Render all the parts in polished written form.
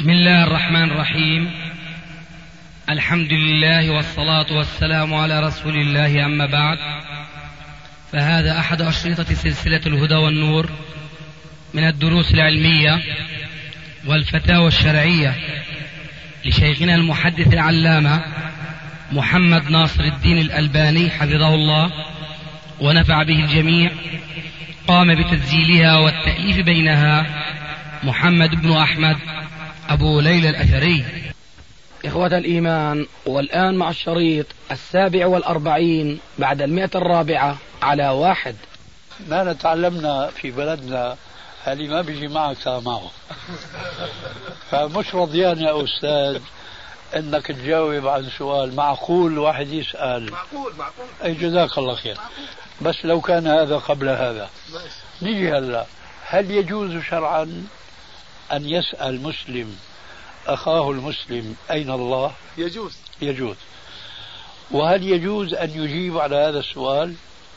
بسم الله الرحمن الرحيم. الحمد لله والصلاة والسلام على رسول الله، أما بعد، فهذا أحد أشرطة سلسلة الهدى والنور من الدروس العلمية والفتاوى الشرعية لشيخنا المحدث العلامة محمد ناصر الدين الألباني حفظه الله ونفع به الجميع. قام بتسجيلها والتأليف بينها محمد بن أحمد أبو ليلى الأثري. إخوة الإيمان، والآن مع الشريط 47 بعد 104 على 1. ما تعلمنا في بلدنا اللي ما بيجي معك معه. فمش رضيان يا أستاذ انك تجاوب عن سؤال معقول واحد يسأل. معقول اي جزاك الله خير. بس لو كان هذا قبل هذا نيجي هلا، هل يجوز شرعا ان يسأل مسلم اخاه المسلم اين الله؟ يجوز. وهل يجوز ان يجيب على هذا السؤال؟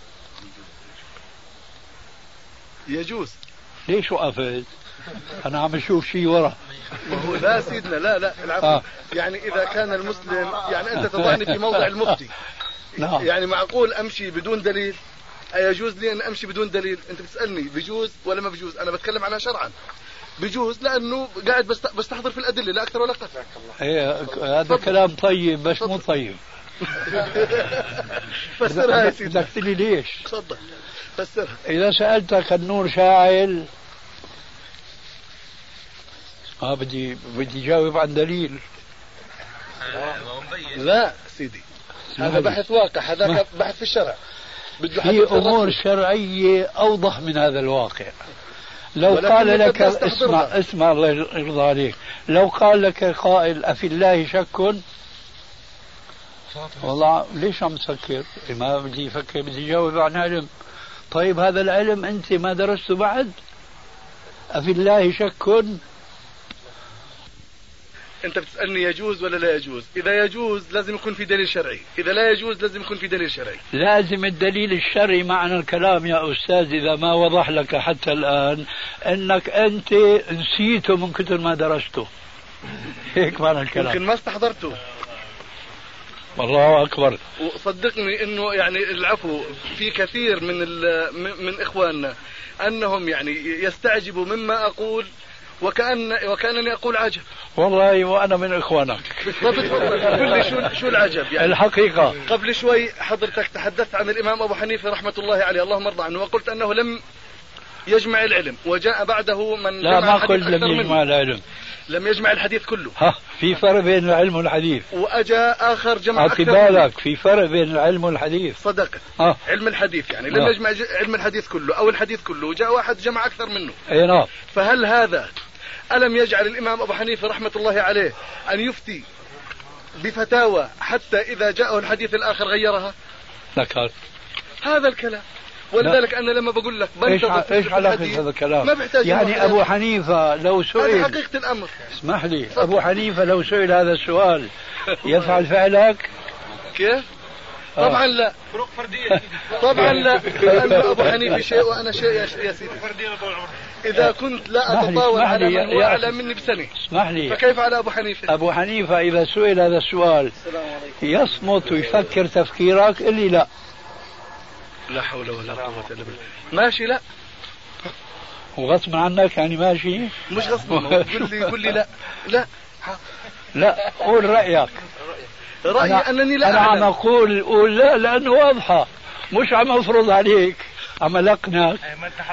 يجوز. ليش وقفت؟ أنا عم أشوف شيء ورا. لا سيدنا، لا العفو. يعني إذا كان المسلم، يعني أنت تضعني في موضع المفتي. نعم. يعني معقول أمشي بدون دليل؟ أيجوز لي أن أمشي بدون دليل؟ أنت بتسألني بيجوز ولا ما بيجوز؟ أنا بتكلم عنها شرعا. بيجوز لأنه قاعد بستحضر في الأدلة، لا أكثر ولا أقل. هذا كلام طيب بس مو طيب. فسرها يا سيدي. بدك تقولي ليش؟ تفضل فسرها. إذا سألتك النور شاعل بدي جاوب عن دليل. لا سيدي، هذا بحث واقع، هذا بحث في الشرع. في أمور شرعية أوضح من هذا الواقع. لو قال لك اسمع الله يرضى عليك، لو قال لك قائل أفي الله شك، والله ليش عم تفكر؟ ما بدي أفكر، بدي جاوب عن علم. طيب هذا العلم أنت ما درسته بعد؟ أفي الله شك؟ أنت بتسألني يجوز ولا لا يجوز؟ إذا يجوز لازم يكون في دليل شرعي، إذا لا يجوز لازم يكون في دليل شرعي. لازم الدليل الشرعي معنى الكلام يا أستاذ. إذا ما وضح لك حتى الآن أنك أنت نسيته من كثر ما درسته، هيك معنى الكلام. يمكن ما استحضرته. والله أكبر. وصدقني أنه يعني العفو في كثير من إخواننا أنهم يعني يستعجبوا مما أقول وكأنني أقول عجب. والله وأنا من إخوانك. قل لي شو العجب يعني؟ الحقيقة قبل شوي حضرتك تحدثت عن الإمام أبو حنيفة رحمة الله عليه، اللهم ارضى عنه، وقلت أنه لم يجمع العلم، وجاء بعده من لا ما قلت لم يجمع العلم، لم يجمع الحديث كله. في فرق بين العلم والحديث. وأجا آخر جمع أكثر. بالك في فرق بين العلم والحديث. صدقت. علم الحديث يعني لم يجمع علم الحديث كله أو الحديث كله، وجاء واحد جمع أكثر منه. أي نعم. فهل هذا ألم يجعل الإمام أبو حنيفة رحمة الله عليه أن يفتي بفتاوى حتى إذا جاءه الحديث الآخر غيرها؟ لك هذا الكلام. ولذلك أنا لما بقول لك إيش علاقة هذا الكلام؟ ما بحتاج يعني أبو حنيفة لو سئل، هذه حقيقة الأمر. اسمح لي، أبو حنيفة لو سئل هذا السؤال يفعل فعلك؟ كيف؟ طبعا لا. فروق فردية. طبعا لا، لأن أبو حنيفة شيء وأنا شيء يا سيدي. إذا كنت لا أتطاول على من هو أعلى مني بسنة، اسمح لي، فكيف على أبو حنيفة؟ أبو حنيفة إذا سئل هذا السؤال يصمت ويفكر تفكيرك اللي لا حول ولا قوة إلا بالله. ماشي لا. وغصب عنك يعني ماشي؟ مش غصب. قل لي لا قول رأيك. رأيي أنني لا أنا عم أقول قول لا، لأنه واضحة، مش عم أفرض عليك، عم ألقنك. ما أنت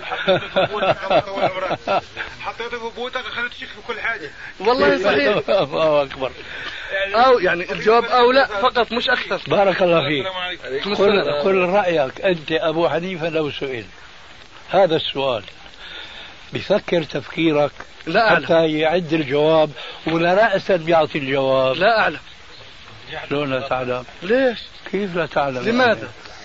حطيت ثبوتك خليت تشك في كل حاجة. والله صحيح. الله أكبر. أو يعني الجواب أو لا فقط مش أكثر. بارك الله فيك. قل رأيك أنت. أبو حنيفة لو سئل هذا السؤال بفكر تفكيرك لا أعلم، حتى يعد الجواب ولا رأسا بيعطي الجواب؟ لا أعلم. شلون لا تعلم؟ ليش؟ كيف لا تعلم؟ لماذا؟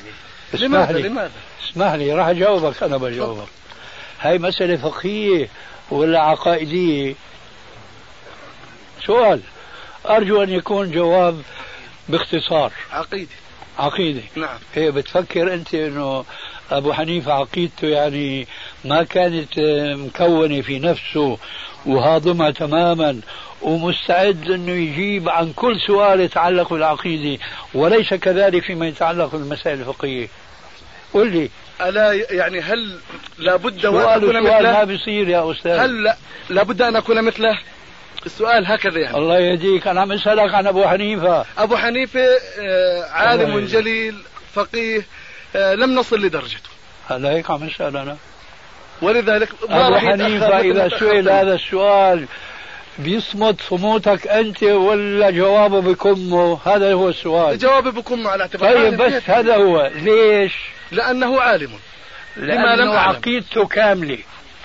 اسمح لي راح أجاوبك. أنا بجاوبك. هاي مسألة فقهية ولا عقائدية؟ سؤال أرجو أن يكون جواب باختصار. عقيدة. نعم. هي بتفكر أنت أنه أبو حنيفة عقيدته يعني ما كانت مكونة في نفسه وهاضمة تماما ومستعد أنه يجيب عن كل سؤال يتعلق بالعقيدة، وليس كذلك فيما يتعلق بالمسائل الفقهية؟ قل لي. ألا يعني هل لابد وأن أكون مثله؟ ما بيصير يا أستاذ. هل لابد أن أكون مثله؟ السؤال هكذا يعني. الله يهديك، أنا عم أسألك عن أبو حنيفة. أبو حنيفة عالم جليل فقيه، لم نصل لدرجته. هلا هيك عم أسأل أنا. ولذلك أبو حنيفة إذا سئل هذا السؤال بيصمت صموتك أنت ولا جوابه بكمه؟ هذا هو السؤال. جوابه بكمه على اعتبار. طيب بس هذا هو. ليش؟ لأنه عالم. لأنه عقيدته كاملة.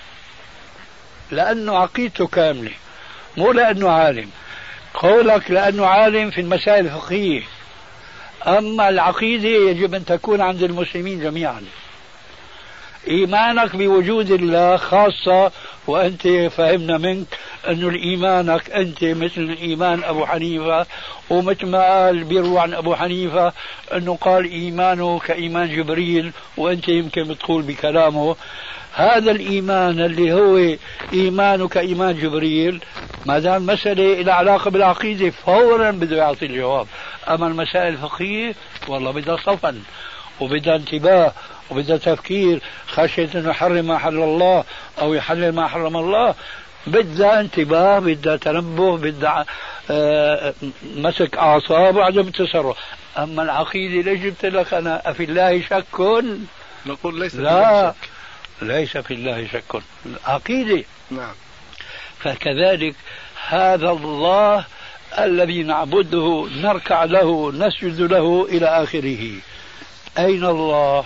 لأنه عقيدته كاملة، مو لأنه عالم. قولك لأنه عالم في المسائل الفقهية، أما العقيدة يجب أن تكون عند المسلمين جميعا. إيمانك بوجود الله خاصة، وأنت فهمنا منك أنه الإيمانك أنت مثل إيمان أبو حنيفة، ومثل ما قال بيروى عن أبو حنيفة أنه قال إيمانه كإيمان جبريل، وأنت يمكن بتقول بكلامه هذا الإيمان اللي هو إيمانه كإيمان جبريل. ما دام مسألة إلى علاقة بالعقيدة فورا بده يعطي الجواب. أما المسائل الفقهية والله بدها صفن وبدها انتباه وبدها تفكير، خشية أنه يحرم ما حل الله أو يحلل ما حرم الله، بدها انتباه، بدها تنبه، بدها مسك أعصاب وعدم التصرف. أما العقيدة ليش جبت لك أنا أفي الله شك؟ نقول ليس لا، ليس في الله شك. عقيدة. نعم. فكذلك هذا الله الذي نعبده نركع له نسجد له إلى آخره. أين الله؟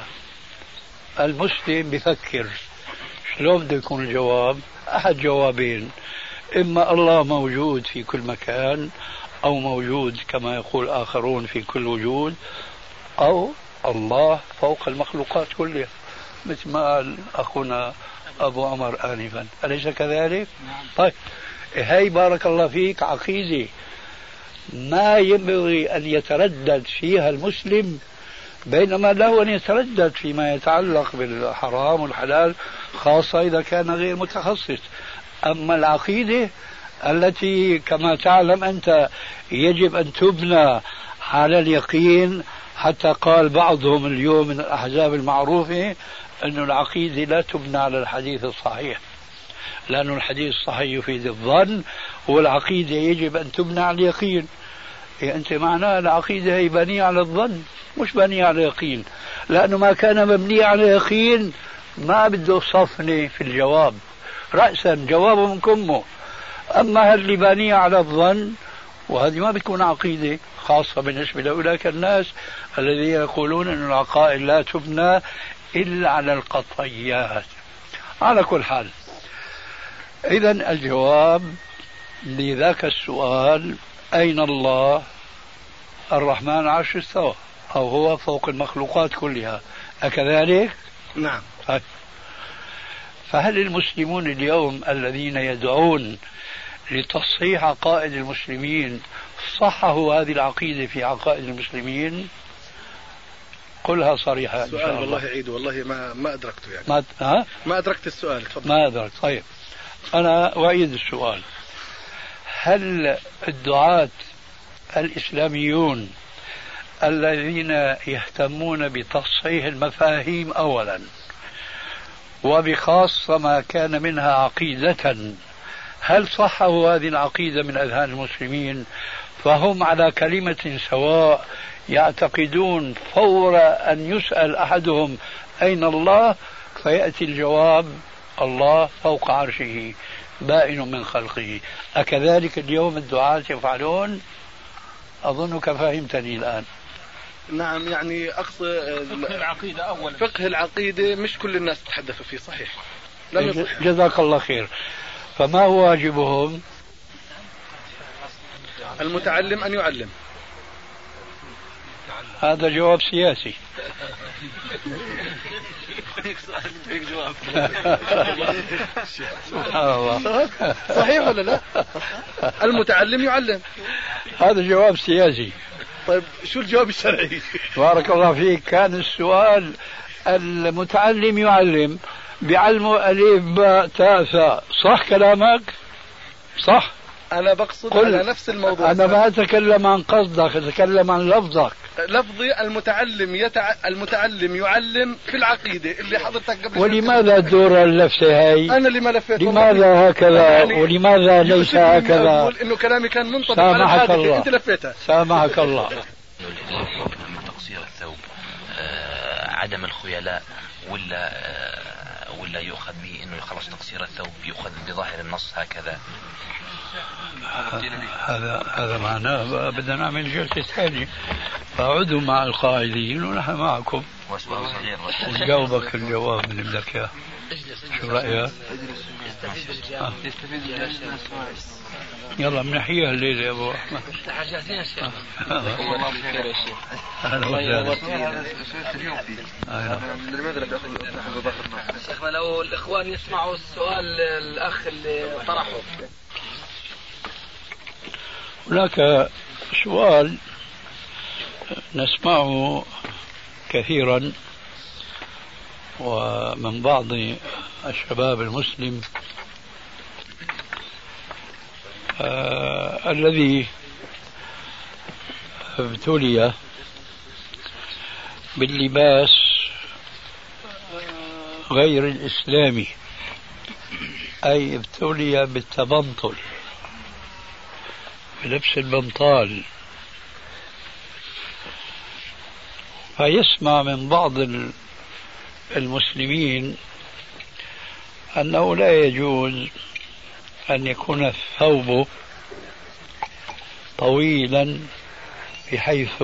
المسلم بفكر شلون بده يكون الجواب؟ أحد جوابين: إما الله موجود في كل مكان، أو موجود كما يقول آخرون في كل وجود، أو الله فوق المخلوقات كلها مثل ما قال أخونا أبو عمر آنفا. أليس كذلك؟ طيب هاي بارك الله فيك عقيدة ما ينبغي أن يتردد فيها المسلم، بينما له أن يتردد فيما يتعلق بالحرام والحلال، خاصة إذا كان غير متخصص. أما العقيدة التي كما تعلم أنت يجب أن تبنى على اليقين، حتى قال بعضهم اليوم من الأحزاب المعروفة أن العقيدة لا تبنى على الحديث الصحيح، لأن الحديث الصحيح يفيد الظن، والعقيدة يجب أن تبنى على اليقين. أنت معناها العقيدة هي بنية على الظن مش بنية على اليقين، لأنه ما كان مبني على يقين ما بده صفنة في الجواب، رأسا جوابه من كمه. أما اللي بنية على الظن وهذه ما بتكون عقيدة، خاصة بالنسبة لأولئك الناس الذين يقولون أن العقائد لا تبنى إلا على القطعيات. على كل حال، إذن الجواب لذاك السؤال: أين الله؟ الرحمن عرش استوى، أو هو فوق المخلوقات كلها، أكذلك؟ نعم. فهل المسلمون اليوم الذين يدعون لتصحيح عقائد المسلمين صححوا هذه العقيدة في عقائد المسلمين؟ قلها صريحة. السؤال والله عيد، والله ما أدركته يعني. ما أدركت السؤال. تفضل. ما أدركت. طيب أنا أعيد السؤال: هل الدعاة الإسلاميون الذين يهتمون بتصحيح المفاهيم أولا، وبخاصة ما كان منها عقيدة، هل صحوا هذه العقيدة من أذهان المسلمين فهم على كلمة سواء، يعتقدون فور أن يسأل أحدهم أين الله فيأتي الجواب: الله فوق عرشه بائن من خلقه؟ أكذلك اليوم الدعاة يفعلون؟ أظنك فهمتني الآن. نعم، يعني أقصد فقه العقيدة أولا. فقه العقيدة مش كل الناس تتحدث فيه، صحيح. جزاك الله خير. فما هو واجبهم؟ المتعلم أن يعلم. هذا جواب سياسي. سبحان الله. صحيح ولا لا؟ المتعلم يعلم. هذا جواب سياسي. طيب شو الجواب الشرعي؟ بارك الله فيك. كان السؤال المتعلم يعلم، بيعلموا ألف باء تاء ثاء، صح كلامك؟ صح؟ أنا بقصد على نفس الموضوع. أنا ما أتكلم عن قصدك، أتكلم عن لفظك. لفظي المتعلم يعلم في العقيدة اللي حضرتك قبل. ولماذا دور اللفة هاي؟ أنا اللي ما لفيت. لماذا هكذا يعني ولماذا ليس هكذا؟ أقول إنه كلامي كان منطبق على الحادثة، أنت لفيتها. سامحك الله. من تقصير الثوب عدم الخيلاء ولا يؤخذ به انه خلص تقصير الثوب يؤخذ بظاهر النص هكذا؟ هذا معناه بدنا نعمل جلسة ثانية، فاقعدوا مع القائدين ونحن معكم ونجاوبك الجواب اللي بدك اياه. شو رأيك؟ يلا بنحييها الليلة يا ابو احمد. احنا جاهزين يا شيخ. الله خير يا شيخ. اهلا وسهلا. شيخنا لو الاخوان يسمعوا السؤال الاخ اللي طرحه. هناك سؤال نسمعه كثيرا ومن بعض الشباب المسلم الذي ابتلي باللباس غير الإسلامي، أي ابتلي بالتبنطل، بلبس البنطال، فيسمع من بعض المسلمين أنه لا يجوز أن يكون الثوب طويلا بحيث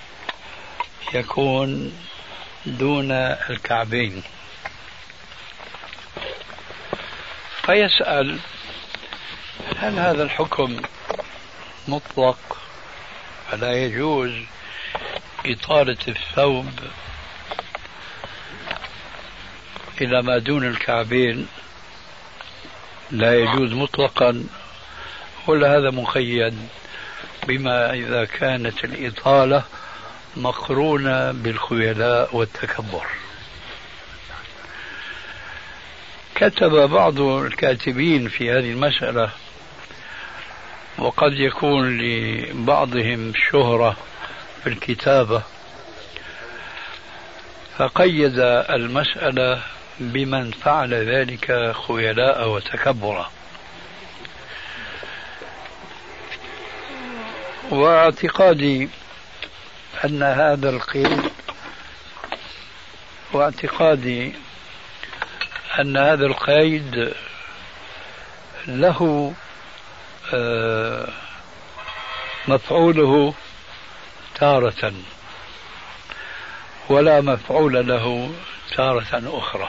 يكون دون الكعبين، فيسأل هل هذا الحكم مطلق فلا يجوز إطالة الثوب إلى ما دون الكعبين، لا يجوز مطلقا، ولا هذا مقيد بما إذا كانت الإطالة مقرونة بالخيلاء والتكبر؟ كتب بعض الكاتبين في هذه المسألة، وقد يكون لبعضهم شهرة في الكتابة، فقيد المسألة بمن فعل ذلك خيلاء وتكبرا. واعتقادي أن هذا القيد له مفعوله تارة ولا مفعول له تارة أخرى،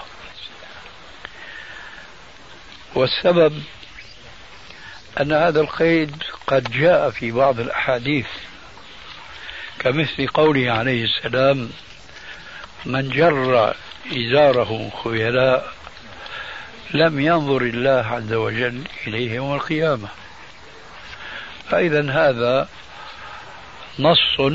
والسبب أن هذا القيد قد جاء في بعض الأحاديث، كمثل قوله عليه السلام: من جر إزاره خيلاء لم ينظر الله عز وجل إليه يوم القيامة. فإذا هذا نص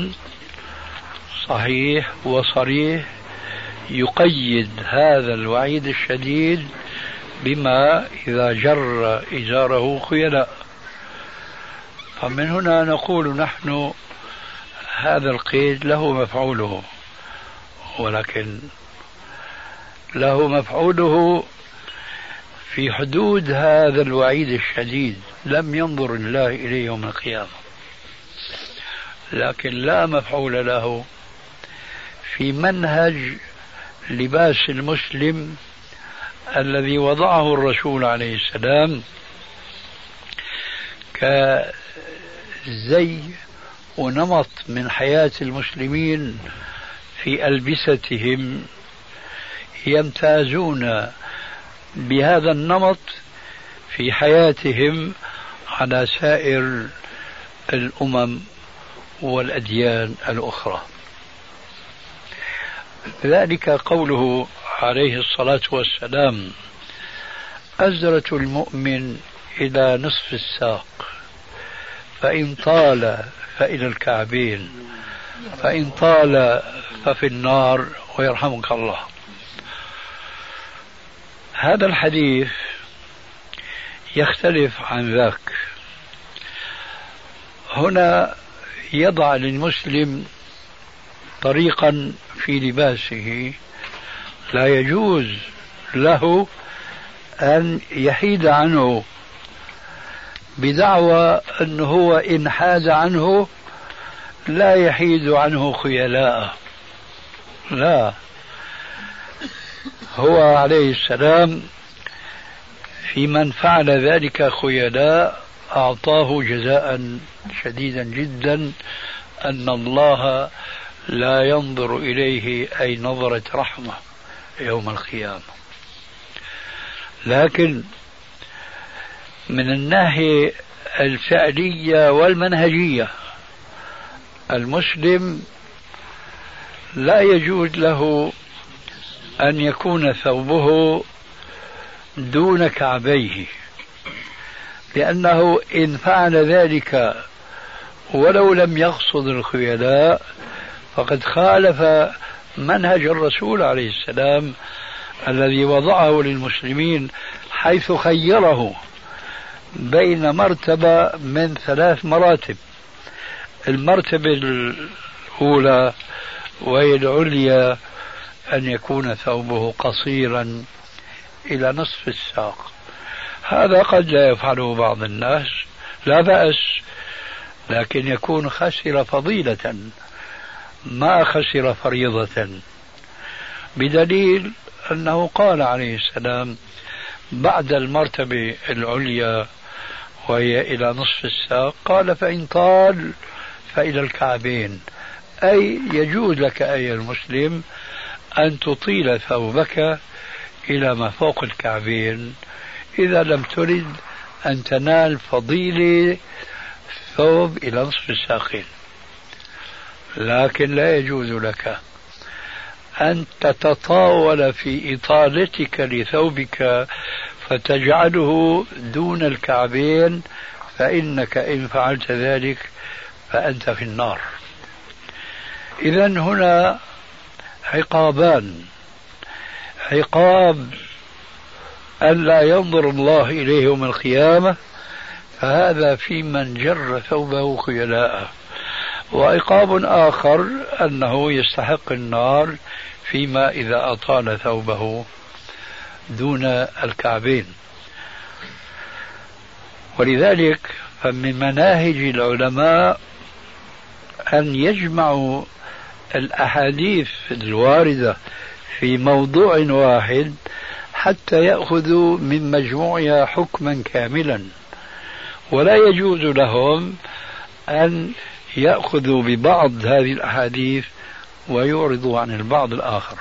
صحيح وصريح يقيد هذا الوعيد الشديد بما إذا جر إزاره خيلاء. فمن هنا نقول نحن هذا القيد له مفعوله، ولكن له مفعوله في حدود هذا الوعيد الشديد، لم ينظر الله إليه يوم القيامة، لكن لا مفعول له في منهج لباس المسلم الذي وضعه الرسول عليه السلام كزي ونمط من حياة المسلمين في ألبستهم، يمتازون بهذا النمط في حياتهم على سائر الأمم والأديان الأخرى. ذلك قوله عليه الصلاة والسلام: أزرة المؤمن إلى نصف الساق، فإن طال فإلى الكعبين، فإن طال ففي النار ويرحمك الله. هذا الحديث يختلف عن ذاك. هنا يضع للمسلم طريقا في لباسه لا يجوز له أن يحيد عنه بدعوى أنه هو إن حاد عنه لا يحيد عنه خيلاء. لا، هو عليه السلام في من فعل ذلك خيلاء أعطاه جزاء شديدا جدا، أن الله لا ينظر إليه أي نظرة رحمة يوم القيامة. لكن من الناحية الفعلية والمنهجية المسلم لا يجوز له أن يكون ثوبه دون كعبيه، لأنه إن فعل ذلك ولو لم يقصد الخيلاء فقد خالف منهج الرسول عليه السلام الذي وضعه للمسلمين، حيث خيره بين مرتبة من 3 مراتب. المرتبة الأولى وهي العليا أن يكون ثوبه قصيرا إلى نصف الساق، هذا قد لا يفعله بعض الناس، لا بأس، لكن يكون خسر فضيلة ما خسر فريضة، بدليل أنه قال عليه السلام بعد المرتبة العليا وهي إلى نصف الساق قال فإن طال فإلى الكعبين، أي يجوز لك أيها المسلم أن تطيل ثوبك إلى ما فوق الكعبين إذا لم ترد أن تنال فضيلة ثوب إلى نصف الساقين. لكن لا يجوز لك أن تتطاول في إطالتك لثوبك فتجعله دون الكعبين، فإنك إن فعلت ذلك فأنت في النار. إذن هنا عقابان: عقاب ألا ينظر الله إليه يوم القيامة، فهذا في من جر ثوبه خيلاء، وعقاب آخر أنه يستحق النار فيما إذا أطال ثوبه دون الكعبين. ولذلك فمن مناهج العلماء أن يجمعوا الأحاديث الواردة في موضوع واحد حتى يأخذوا من مجموعها حكما كاملا، ولا يجوز لهم أن يأخذوا ببعض هذه الأحاديث ويعرضوا عن البعض الآخر.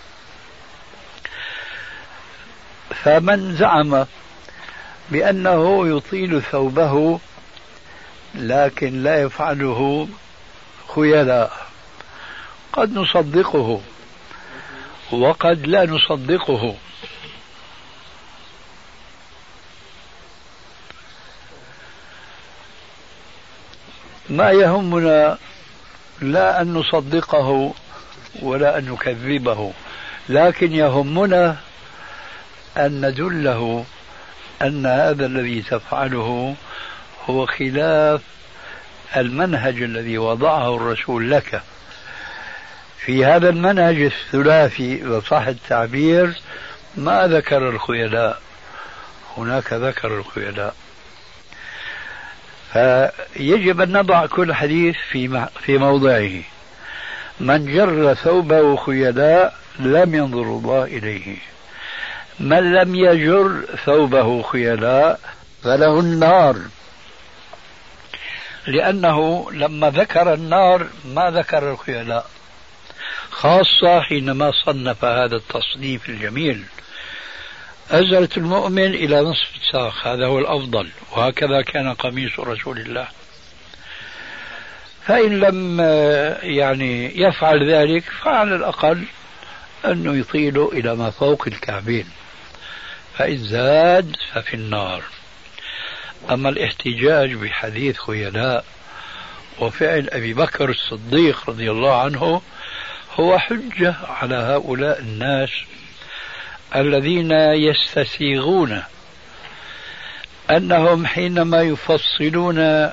فمن زعم بأنه يطيل ثوبه لكن لا يفعله خيلاء قد نصدقه وقد لا نصدقه. ما يهمنا لا أن نصدقه ولا أن نكذبه، لكن يهمنا أن ندله أن هذا الذي تفعله هو خلاف المنهج الذي وضعه الرسول لك. في هذا المنهج الثلاثي وصح التعبير ما ذكر الخيلاء، هناك ذكر الخيلاء. فيجب أن نضع كل حديث في موضعه. من جر ثوبه خيلاء لم ينظر الله إليه، من لم يجر ثوبه خيلاء فله النار، لأنه لما ذكر النار ما ذكر الخيلاء، خاصة حينما صنف هذا التصنيف الجميل: أزلت المؤمن إلى نصف الساق، هذا هو الأفضل، وهكذا كان قميص رسول الله. فإن لم يفعل ذلك فعلى الأقل أنه يطيل إلى ما فوق الكعبين، فإن زاد ففي النار. أما الاحتجاج بحديث خيلاء وفعل أبي بكر الصديق رضي الله عنه هو حجة على هؤلاء الناس الذين يستسيغون أنهم حينما يفصلون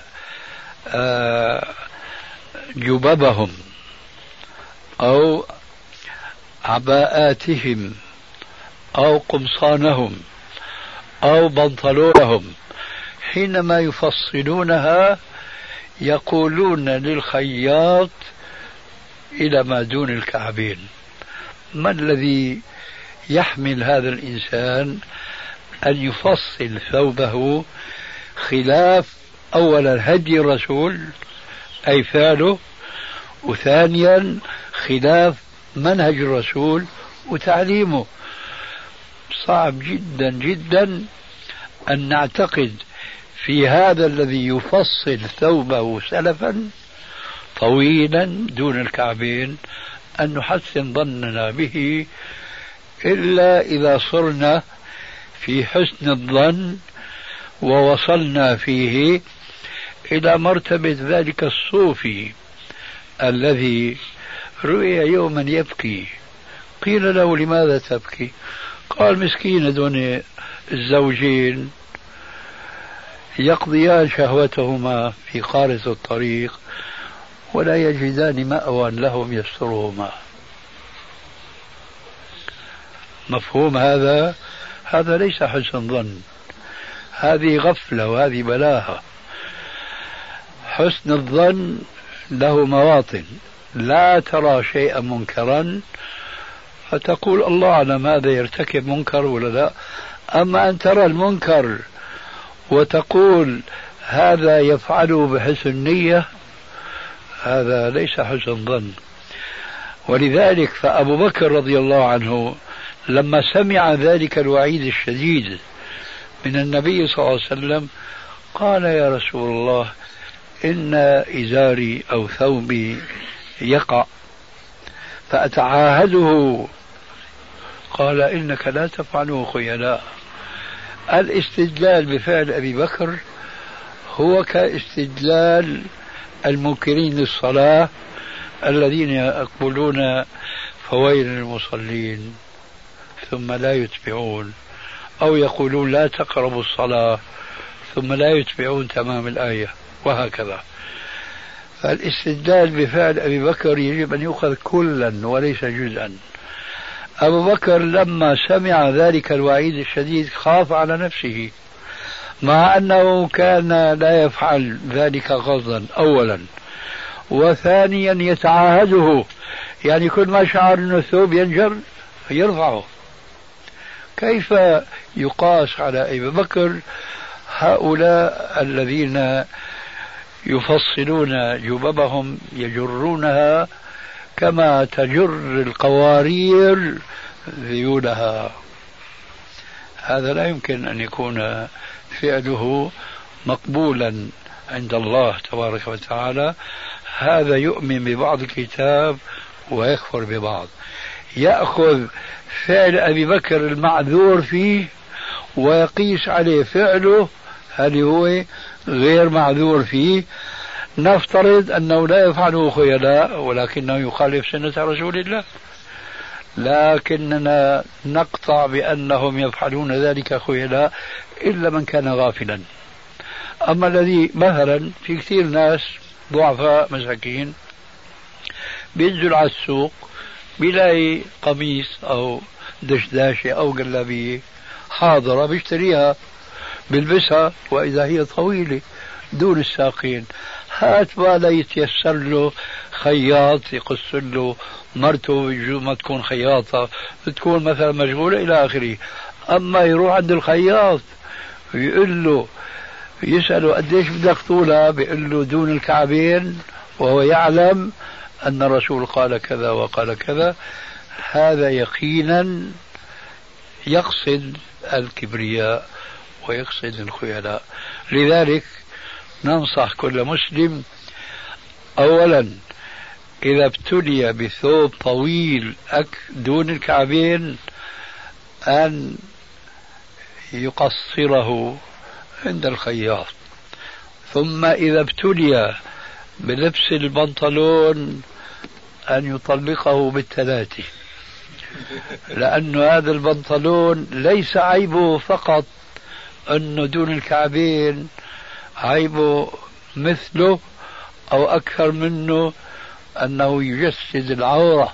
جببهم أو عباءاتهم أو قمصانهم أو بنطلونهم، حينما يفصلونها يقولون للخياط إلى ما دون الكعبين. ما الذي يحمل هذا الإنسان أن يفصل ثوبه خلاف أولا هدي الرسول أي فعله، وثانيا خلاف منهج الرسول وتعليمه؟ صعب جدا جدا أن نعتقد في هذا الذي يفصل ثوبه سلفا طويلا دون الكعبين أن نحسن ظننا به، إلا إذا صرنا في حسن الظن ووصلنا فيه إلى مرتبة ذلك الصوفي الذي رؤي يوما يبكي، قيل له لماذا تبكي؟ قال مسكين دون الزوجين يقضيان شهوتهما في قارة الطريق ولا يجدان مأوى لهم يسترهما. مفهوم هذا؟ هذا ليس حسن ظن، هذه غفلة وهذه بلاهة. حسن الظن له مواطن، لا ترى شيئا منكرا فتقول الله أعلم هذا يرتكب منكر ولا لا، أما أن ترى المنكر وتقول هذا يفعله بحسن نية، هذا ليس حسن ظن. ولذلك فأبو بكر رضي الله عنه لما سمع ذلك الوعيد الشديد من النبي صلى الله عليه وسلم قال يا رسول الله إن إزاري أو ثوبي يقع فأتعاهده. قال إنك لا تفعله خيلاء. الاستدلال بفعل أبي بكر هو كاستدلال المنكرين للصلاة الذين يقولون فويل للمصلين ثم لا يتبعون، أو يقولون لا تقربوا الصلاة ثم لا يتبعون تمام الآية، وهكذا. فالاستدلال بفعل أبي بكر يجب أن يؤخذ كلا وليس جزءا. أبو بكر لما سمع ذلك الوعيد الشديد خاف على نفسه، مع أنه كان لا يفعل ذلك غضا أولا، وثانيا يتعاهده، يعني كل ما شعر أن الثوب ينجر يرفعه. كيف يقاس على أبي بكر هؤلاء الذين يفصلون جببهم يجرونها كما تجر القوارير ذيولها؟ هذا لا يمكن أن يكون فعله مقبولا عند الله تبارك وتعالى. هذا يؤمن ببعض الكتاب ويكفر ببعض، يأخذ فعل أبي بكر المعذور فيه ويقيس عليه فعله هل هو غير معذور فيه. نفترض أنه لا يفعله خيلاء ولكنه يخالف سنة رسول الله، لكننا نقطع بأنهم يفعلون ذلك خيلاء إلا من كان غافلا. أما الذي مثلا في كثير ناس ضعفاء مساكين بينزل على السوق بيلاقي قميص أو دشداشة أو جلابية حاضرة بيشتريها بيلبسها وإذا هي طويلة دون الساقين، هات ما يتيسر له خياط يقص له مرته ما تكون خياطة، تكون مثلا مشغولة إلى آخره. أما يروح عند الخياط ويقول له يسأله قديش بدك طولها، بيقول له دون الكعبين، وهو يعلم أن الرسول قال كذا وقال كذا، هذا يقينا يقصد الكبرياء ويقصد الخيلاء. لذلك ننصح كل مسلم أولا إذا ابتلي بثوب طويل دون الكعبين أن يقصره عند الخياط، ثم إذا ابتلي بلبس البنطلون أن يطلقه بالثلاثة، لأن هذا البنطلون ليس عيبه فقط أنه دون الكعبين، عيبه مثله أو أكثر منه أنه يجسد العورة،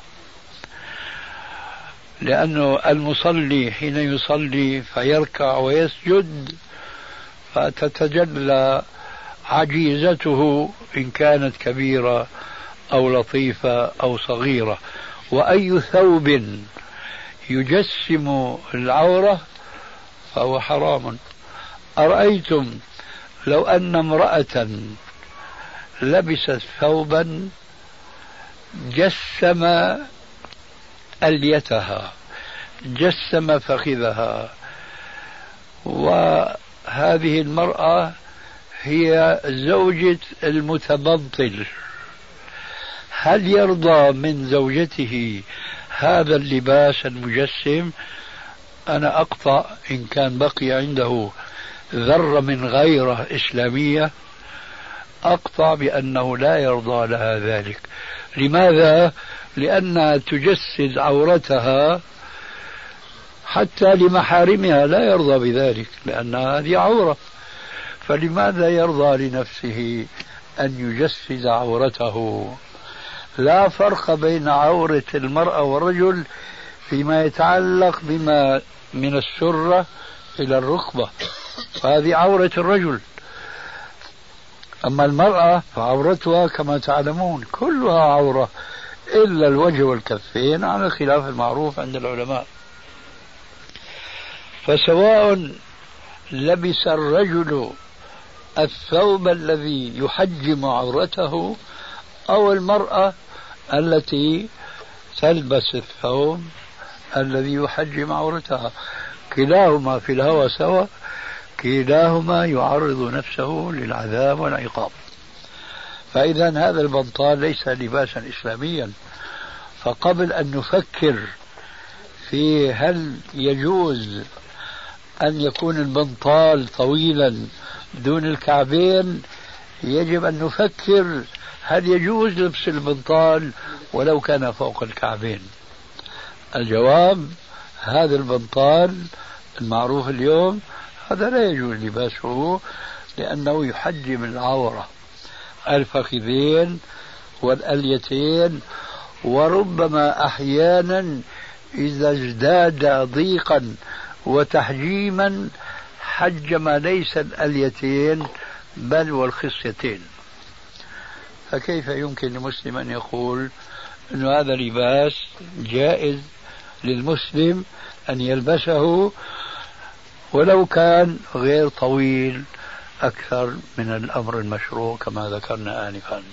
لأنه المصلي حين يصلي فيركع ويسجد فتتجلى عجيزته إن كانت كبيرة أو لطيفة أو صغيرة. وأي ثوب يجسم العورة فهو حرام. أرأيتم لو أن امرأة لبست ثوبا جسم أليتها، جسم فخذها، وهذه المرأة هي زوجة المتبنطل، هل يرضى من زوجته هذا اللباس المجسم؟ أنا أقطع إن كان بقي عنده ذرة من غيرة إسلامية، أقطع بأنه لا يرضى لها ذلك. لماذا؟ لأنها تجسد عورتها حتى لمحارمها، لا يرضى بذلك لأن هذه عورة. فلماذا يرضى لنفسه أن يجسد عورته؟ لا فرق بين عورة المرأة والرجل فيما يتعلق بما من السرة إلى الركبة، فهذه عورة الرجل. أما المرأة فعورتها كما تعلمون كلها عورة إلا الوجه والكفين على خلاف المعروف عند العلماء. فسواء لبس الرجل الثوب الذي يحجم عورته أو المرأة التي تلبس الثوب الذي يحجم عورتها، كلاهما في الهوى سوا، كلاهما يعرض نفسه للعذاب والعقاب. فإذا هذا البنطال ليس لباسا إسلاميا. فقبل أن نفكر في هل يجوز أن يكون البنطال طويلا دون الكعبين، يجب أن نفكر هل يجوز لبس البنطال ولو كان فوق الكعبين. الجواب هذا البنطال المعروف اليوم هذا لا يجوز لباسه، لأنه يحجم العورة، الفخذين والأليتين، وربما أحيانا إذا ازداد ضيقا وتحجيما حجم ليس الأليتين بل والخصيتين. فكيف يمكن لمسلم أن يقول أن هذا لباس جائز للمسلم أن يلبسه ولو كان غير طويل أكثر من الأمر المشروع كما ذكرنا آنفا؟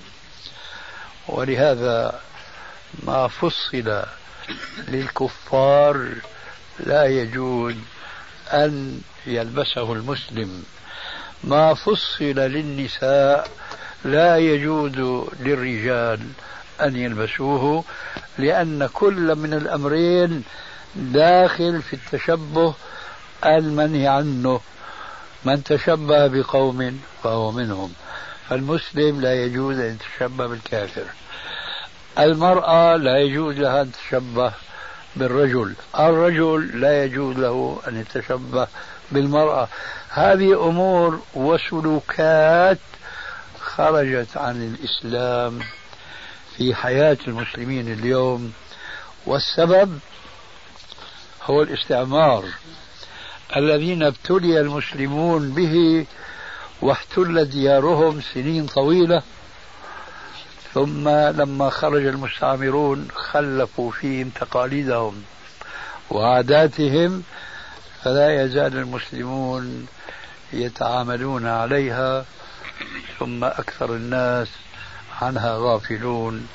ولهذا ما فصل للكفار لا يجوز أن يلبسه المسلم، ما فصل للنساء لا يجوز للرجال أن يلبسوه، لأن كل من الأمرين داخل في التشبه المنهي عنه. من تشبه بقوم فهو منهم. فالمسلم لا يجوز أن يتشبه بالكافر، المرأة لا يجوز لها أن تتشبه بالرجل، الرجل لا يجوز له أن يتشبه بالمرأة. هذه أمور وسلوكات خرجت عن الإسلام في حياة المسلمين اليوم، والسبب هو الاستعمار الذين ابتلي المسلمون به واحتلت ديارهم سنين طويلة، ثم لما خرج المستعمرون خلفوا فيهم تقاليدهم وعاداتهم، فلا يزال المسلمون يتعاملون عليها، ثم أكثر الناس عنها غافلون،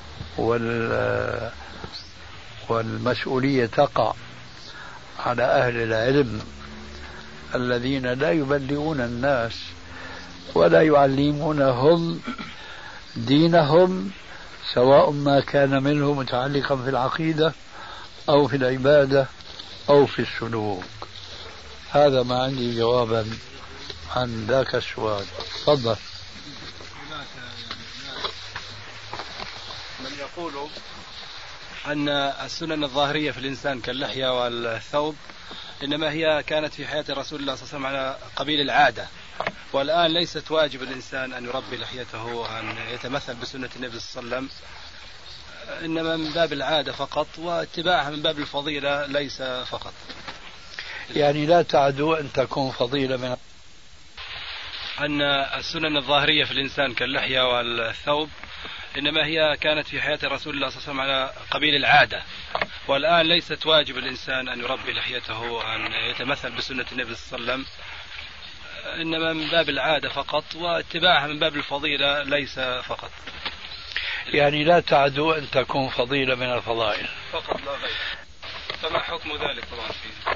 والمسؤولية تقع على أهل العلم الذين لا يبلغون الناس ولا يعلمونهم دينهم، سواء ما كان منه متعلقا في العقيدة أو في العبادة أو في السلوك. هذا ما عندي جوابا عن ذاك السؤال. تفضل. من يقول أن السنن الظاهرية في الإنسان كاللحية والثوب إنما هي كانت في حياة رسول الله صلى الله عليه وسلم على قبيل العادة، والآن ليست واجب الإنسان أن يربي لحيته وأن يتمثل بسنة النبي صلى الله عليه وسلم، إنما من باب العادة فقط، واتباعها من باب الفضيلة ليس فقط. يعني لا تعدو أن تكون فضيلة من أن السنن الظاهرية في الإنسان كاللحية والثوب إنما هي كانت في حياة رسول الله صلى الله عليه وسلم على قبيل العادة، والآن ليست واجب الإنسان أن يربي لحيته وأن يتمثل بسنة النبي صلى الله عليه وسلم، إنما من باب العادة فقط، واتباعها من باب الفضيلة ليس فقط. يعني لا تعدو أن تكون فضيلة من الفضائل فقط لا غير. فما حكم ذلك طبعا فيه؟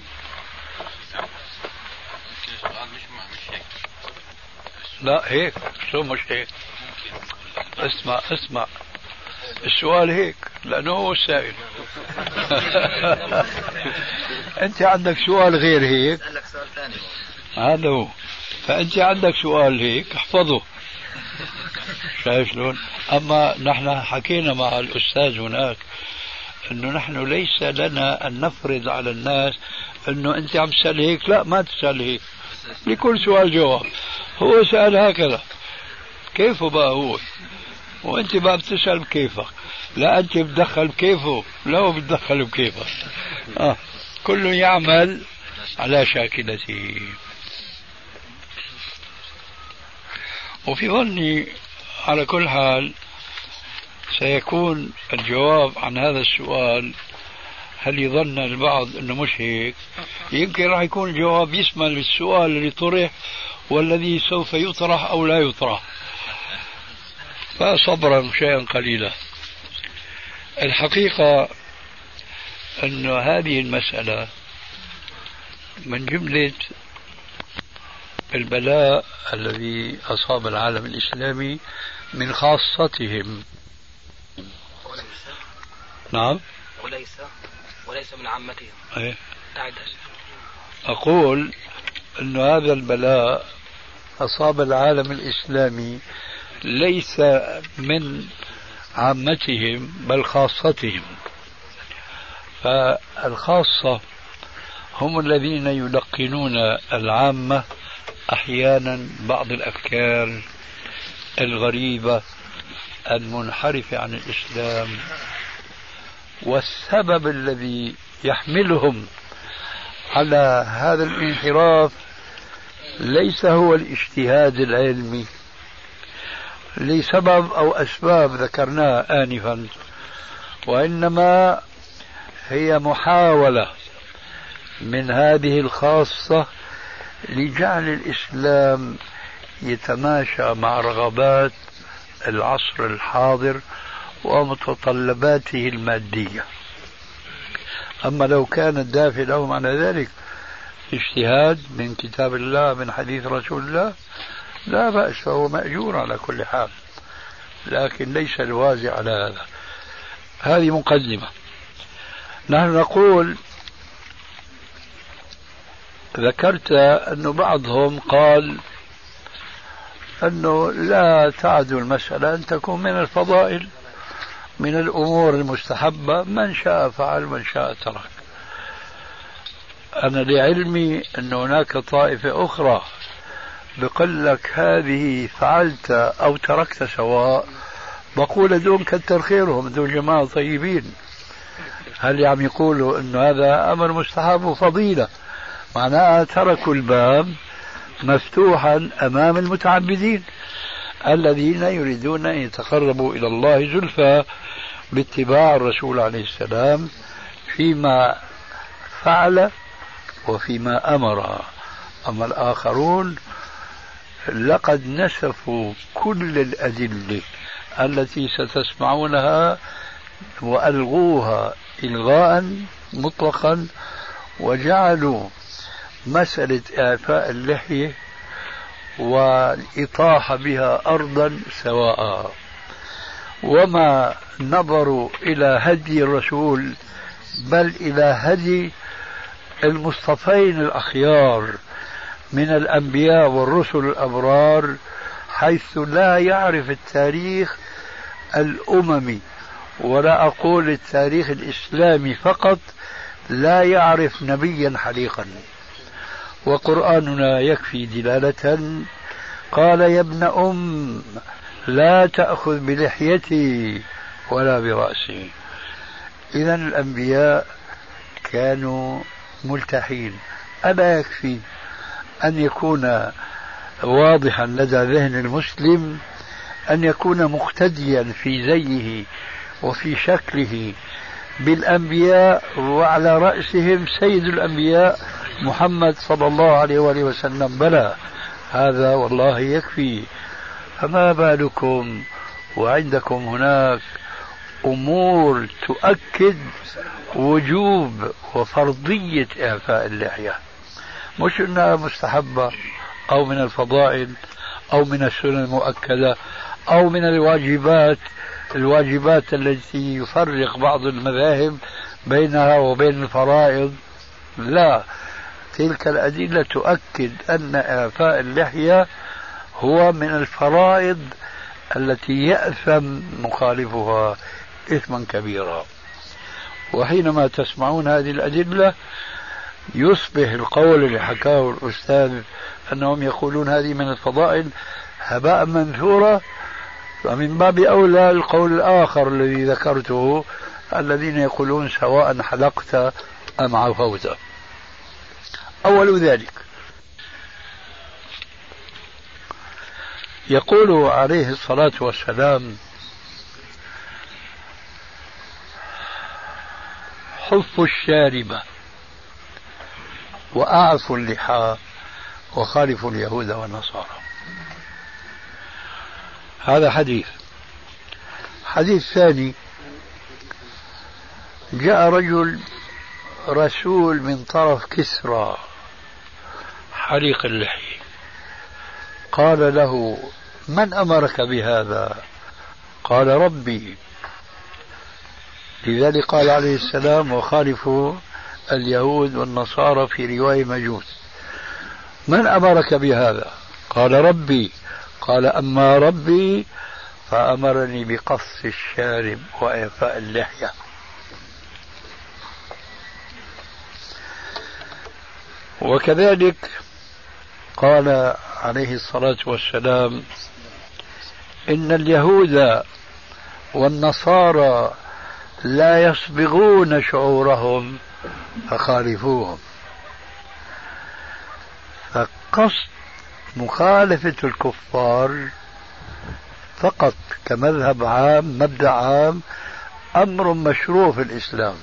لا هيك، شو مش هيك؟ اسمع السؤال هيك لأنه هو السائل. أنت عندك سؤال غير هيك، أسألك سؤال ثاني. هذا هو، فأنت عندك سؤال هيك احفظه. شايف شلون؟ أما نحن حكينا مع الأستاذ هناك أنه نحن ليس لنا أن نفرض على الناس أنه أنت عم تسأل هيك، لا ما تسأل هيك، لكل سؤال جواب. هو سأل هكذا، كيفه بقى هو، وأنت بقى بتسأل بكيفك، لا أنت بتدخل بكيفه، لا هو بتدخل بكيفك. كل يعمل على شاكلته. وفي ظني على كل حال سيكون الجواب عن هذا السؤال، هل يظن البعض أنه مش هيك، يمكن راح يكون الجواب يشمل السؤال اللي طرح والذي سوف يطرح أو لا يطرح، فصبرا شيئا قليلا. الحقيقة أن هذه المسألة من جملة البلاء الذي أصاب العالم الإسلامي من خاصتهم. نعم، وليس من عامتهم. أيه؟ أقول أن هذا البلاء أصاب العالم الإسلامي ليس من عامتهم بل خاصتهم. فالخاصة هم الذين يلقنون العامة أحيانا بعض الأفكار الغريبة المنحرفة عن الإسلام، والسبب الذي يحملهم على هذا الانحراف ليس هو الاجتهاد العلمي لسبب أو أسباب ذكرناها آنفا، وإنما هي محاولة من هذه الخاصة لجعل الإسلام يتماشى مع رغبات العصر الحاضر ومتطلباته المادية. أما لو كان الدافع لهم على ذلك اجتهاد من كتاب الله من حديث رسول الله لا بأس، فهو مأجور على كل حال، لكن ليس الوازع على هذا. هذه مقدمة. نحن نقول ذكرت أن بعضهم قال أنه لا تعد المسألة أن تكون من الفضائل، من الأمور المستحبة، من شاء فعل من شاء ترك. أنا لعلمي أن هناك طائفة أخرى بقول لك هذه فعلت أو تركت سواء، بقول دون كتر خيرهم، دون جماعة طيبين. هل عم يقولوا أن هذا أمر مستحب وفضيلة؟ معناها تركوا الباب مفتوحا أمام المتعبدين الذين يريدون أن يتقربوا إلى الله زلفى باتباع الرسول عليه السلام فيما فعل وفيما أمر. أما الآخرون لقد نسفوا كل الأدلة التي ستسمعونها وألغوها إلغاء مطلقا، وجعلوا مسألة إعفاء اللحية والإطاحة بها أرضا سواء، وما نظروا إلى هدي الرسول بل إلى هدي المصطفين الأخيار من الأنبياء والرسل الأبرار، حيث لا يعرف التاريخ الأممي ولا أقول التاريخ الإسلامي فقط لا يعرف نبيا حليقا، وقرآننا يكفي دلالة. قال يا ابن أم لا تأخذ بلحيتي ولا برأسي. إذا الأنبياء كانوا ملتحين. ألا يكفي أن يكون واضحا لدى ذهن المسلم أن يكون مقتديا في زيه وفي شكله بالأنبياء، وعلى رأسهم سيد الأنبياء محمد صلى الله عليه وآله وسلم؟ بلى، هذا والله يكفي. فما بالكم وعندكم هناك أمور تؤكد وجوب وفرضية إعفاء اللحية، مش أنها مستحبة أو من الفضائل أو من السنن المؤكدة أو من الواجبات التي يفرق بعض المذاهب بينها وبين الفرائض. لا، تلك الأدلة تؤكد أن إعفاء اللحية هو من الفرائض التي يأثم مخالفها إثما كبيرا. وحينما تسمعون هذه الأدلة يصبح القول اللي حكاه الأستاذ أنهم يقولون هذه من الفضائل هباء منثورا، فمن باب أولى القول الآخر الذي ذكرته، الذين يقولون سواء حلقت أم عفوت. أول ذلك يقول عليه الصلاة والسلام حفوا الشاربة وأعفوا اللحى وخالفوا اليهود والنصارى. هذا حديث. حديث ثاني، جاء رسول من طرف كسرى حليق اللحية، قال له من أمرك بهذا؟ قال ربي. لذلك قال عليه السلام وخالفوا اليهود والنصارى في رواية مجوس. من أمرك بهذا؟ قال ربي. قال أما ربي فأمرني بقص الشارب وإعفاء اللحية. وكذلك قال عليه الصلاة والسلام إن اليهود والنصارى لا يصبغون شعورهم فخالفوهم. فقصد مخالفة الكفار فقط كمذهب عام، مبدأ عام، أمر مشروع في الإسلام.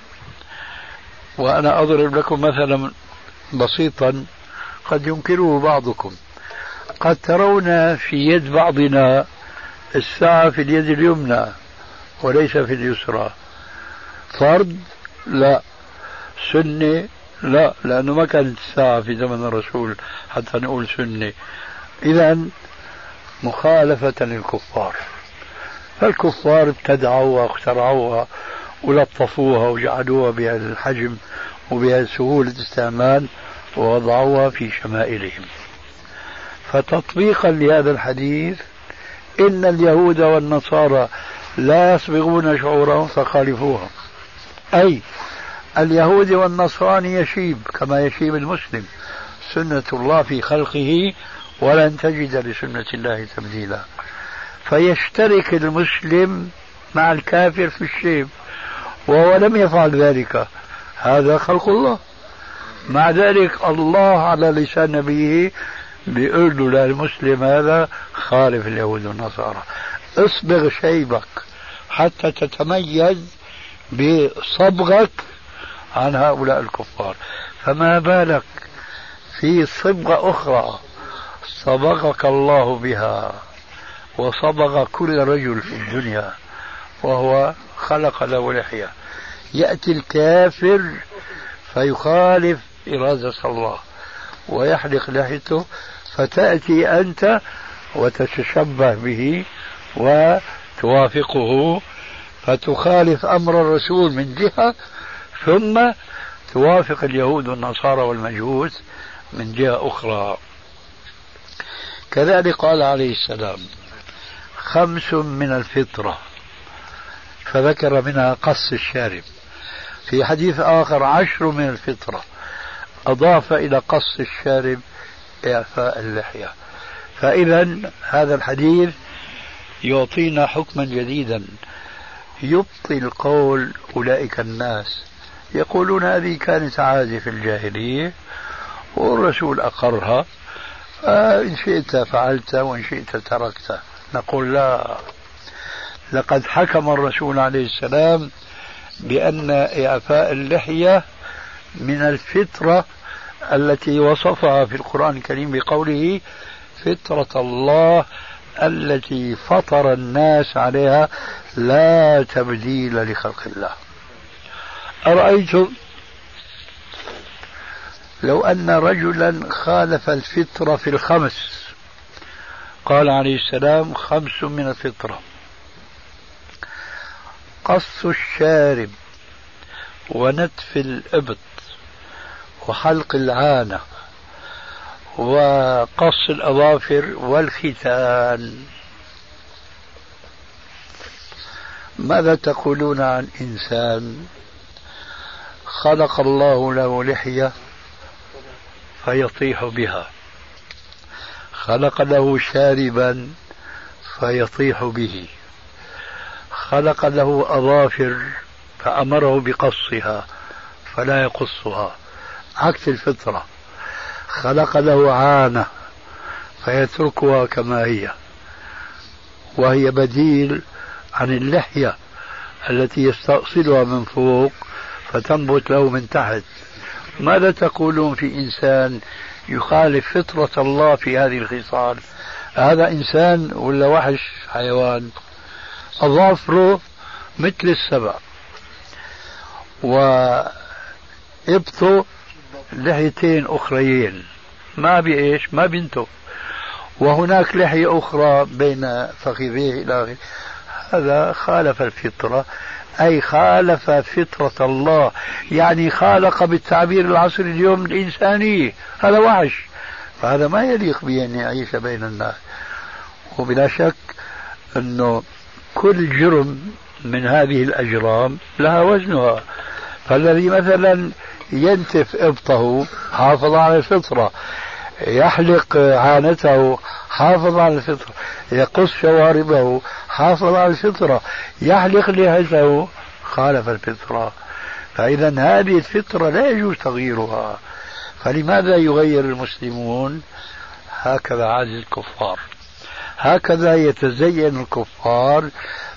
وأنا أضرب لكم مثلا بسيطا قد ينكره بعضكم. قد ترون في يد بعضنا الساعة في اليد اليمنى وليس في اليسرى. فرض؟ لا. سنة؟ لا، لأنه ما كانت الساعة في زمن الرسول حتى نقول سنة. إذن مخالفة للكفار. فالكفار ابتدعوها واخترعوها ولطفوها وجعلوها بهالحجم وبهالسهولة استعمال ووضعوها في شمائلهم. فتطبيقا لهذا الحديث إن اليهود والنصارى لا يصبغون شعورهم فخالفوهم، أي اليهود والنصراني يشيب كما يشيب المسلم، سنة الله في خلقه ولن تجد لسنة الله تبديلا. فيشترك المسلم مع الكافر في الشيب وهو لم يفعل ذلك، هذا خلق الله. مع ذلك الله على لسان نبيه بيقول له للمسلم هذا خالف اليهود والنصارى، اصبغ شيبك حتى تتميز بصبغك عن هؤلاء الكفار. فما بالك في صبغة أخرى صبغك الله بها وصبغ كل رجل في الدنيا وهو خلق له لحية. يأتي الكافر فيخالف إرادة الله ويحلق لحيته، فتأتي أنت وتتشبه به وتوافقه، فتخالف أمر الرسول من جهة، ثم توافق اليهود والنصارى والمجوس من جهة أخرى. كذلك قال عليه السلام 5 من الفطرة. فذكر منها قص الشارب. في حديث آخر 10 من الفطرة، أضاف إلى قص الشارب إعفاء اللحية. فإذا هذا الحديث يعطينا حكما جديدا يبطل قول أولئك الناس يقولون هذه كانت عادة في الجاهلية والرسول أقرها، إن شئت فعلت وإن شئت تركت. نقول لا، لقد حكم الرسول عليه السلام بأن إعفاء اللحية من الفطرة التي وصفها في القرآن الكريم بقوله فطرة الله التي فطر الناس عليها لا تبديل لخلق الله. أرأيتم لو أن رجلا خالف الفطرة في الخمس، قال عليه السلام 5 من الفطرة: قص الشارب ونتف الإبط وحلق العانة وقص الأظافر والختان، ماذا تقولون عن إنسان خلق الله له لحية فيطيح بها، خلق له شاربا فيطيح به، خلق له أظافر فأمره بقصها فلا يقصها عكس الفطرة، خلق له عانة فيتركها كما هي وهي بديل عن اللحية التي يستأصلها من فوق فتنبت له من تحت. ماذا تقولون في إنسان يخالف فطرة الله في هذه الخصال؟ هذا إنسان ولا وحش حيوان؟ أظافره مثل السبع وإبطه لحيتين أخريين ما بإيش ما بنته، وهناك لحية أخرى بين فخذيه إلى آخره. هذا خالف الفطرة، أي خالف فطرة الله، يعني خالق بالتعبير العصري اليوم الإنسانية، هذا وحش. فهذا ما يليق به أن يعيش بين الناس. وبلا شك أنه كل جرم من هذه الأجرام لها وزنها. فالذي مثلا ينتف إبطه حافظ على الفطرة، يحلق عانته حافظ على الفطرة، يقص شواربه حافظ على الفطرة، يحلق لحيته خالف الفطرة. فإذا هذه الفطرة لا يجوز تغييرها. فلماذا يغير المسلمون؟ هكذا عادة الكفار، هكذا يتزين الكفار.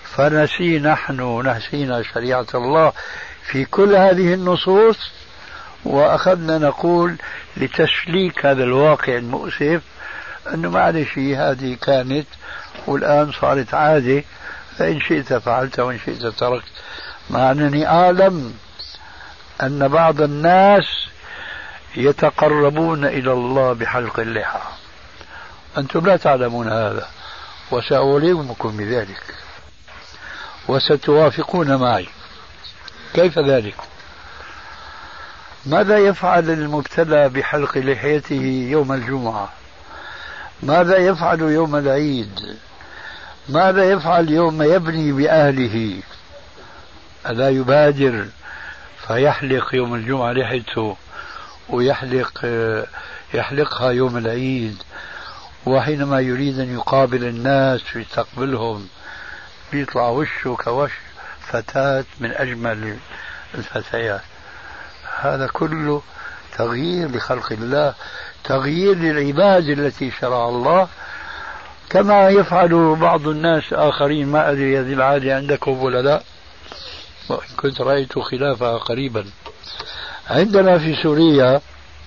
نسينا شريعة الله في كل هذه النصوص، وأخذنا نقول لتسليك هذا الواقع المؤسف أنه معلش هذه كانت والآن صارت عادة، فإن شئت فعلت وإن شئت تركت. مع أنني أعلم أن بعض الناس يتقربون إلى الله بحلق اللحى، أنتم لا تعلمون هذا وسأعلمكم بذلك وستوافقون معي. كيف ذلك؟ ماذا يفعل المبتلى بحلق لحيته يوم الجمعة؟ ماذا يفعل يوم العيد؟ ماذا يفعل يوم يبني بأهله؟ ألا يبادر فيحلق يوم الجمعة لحيته ويحلقها يوم العيد، وحينما يريد أن يقابل الناس ويستقبلهم بيطلع وشه كوش فتاة من أجمل الفتيات. هذا كله تغيير لخلق الله، تغيير للعباد التي شرع الله، كما يفعل بعض الناس آخرين. ما أدري هذه العادة عندكم ولا لا، وإن كنت رأيت خلافها قريبا. عندنا في سوريا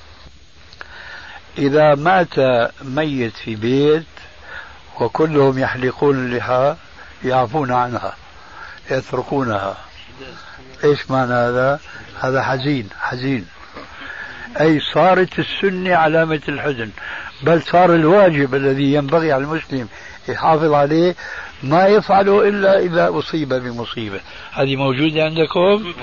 إذا مات ميت في بيت وكلهم يحلقون اللحى يعفون عنها يتركونها. إيش معنى هذا؟ هذا حزين، أي صارت السنة علامة الحزن، بل صار الواجب الذي ينبغي على المسلم يحافظ عليه ما يفعله إلا إذا أصيب بمصيبة. هذه موجودة عندكم؟